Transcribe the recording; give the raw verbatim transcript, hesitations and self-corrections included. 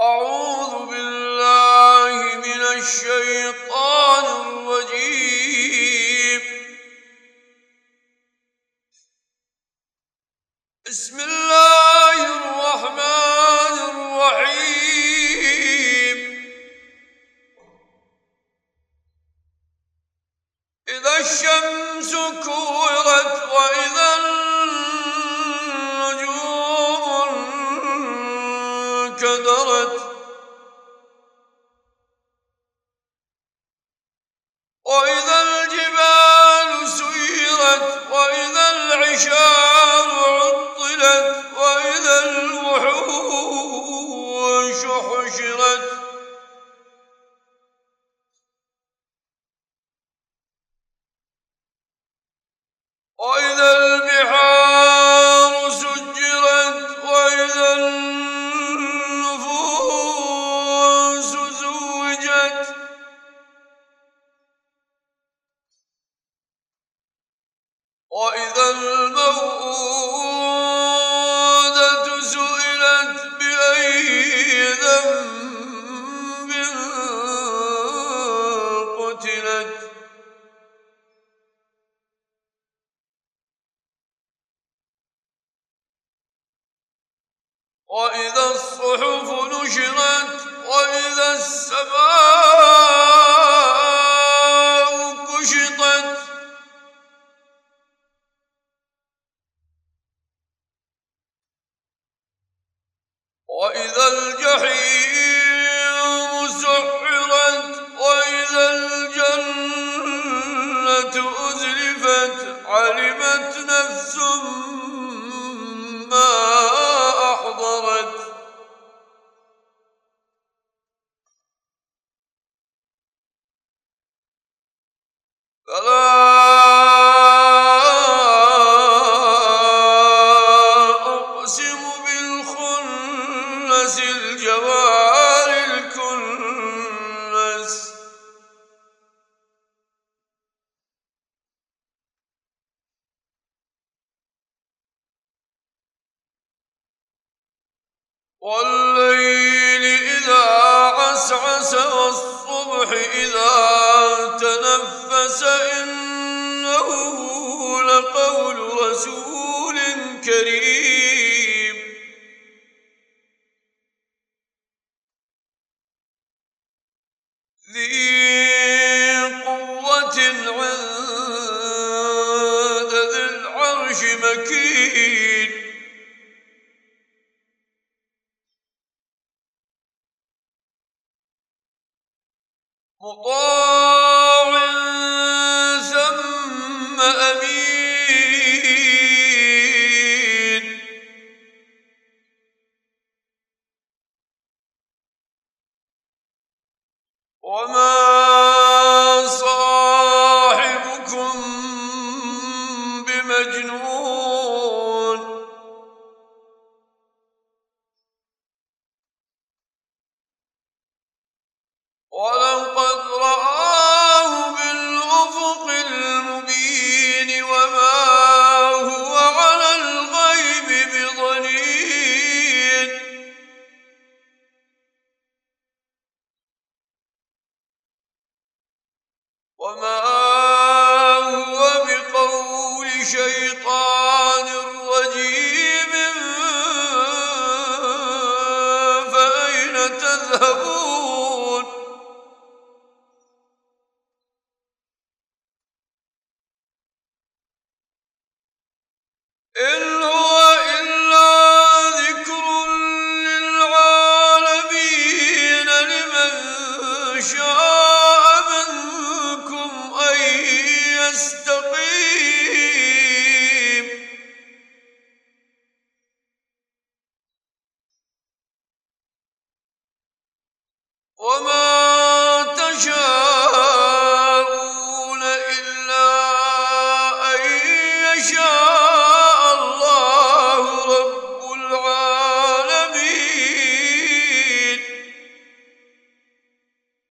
أعوذ بالله من الشيطان الرجيم. بسم الله الرحمن الرحيم. إذا الشمس كورت وإذا النجوم انكدرت وإذا الجبال سيرت وإذا العشار عطلت وإذا الوحوش حشرت وإذا البحار سجرت وإذا النفوس زوجت وإذا الموءودة سئلت بأي ذنب قتلت وإذا الصحف نشرت وإذا السماء كشطت وإذا الجحيم سعرت وإذا الجنة أزلفت علمت نفس ما أحضرت فلا أقسم بالخنس الجوار الكنس والليل إذا عسعس والصبح إذا تنفس إنه لقول رسول كريم ذي قوة عند ذي العرش مكين مطاع ثم أمين وما صاحبكم بمجنون ولقد رآه بالأفق المبين وما هو على الغيب بضنين وما هو بقول شيطان رجيم فأين تذهبون إن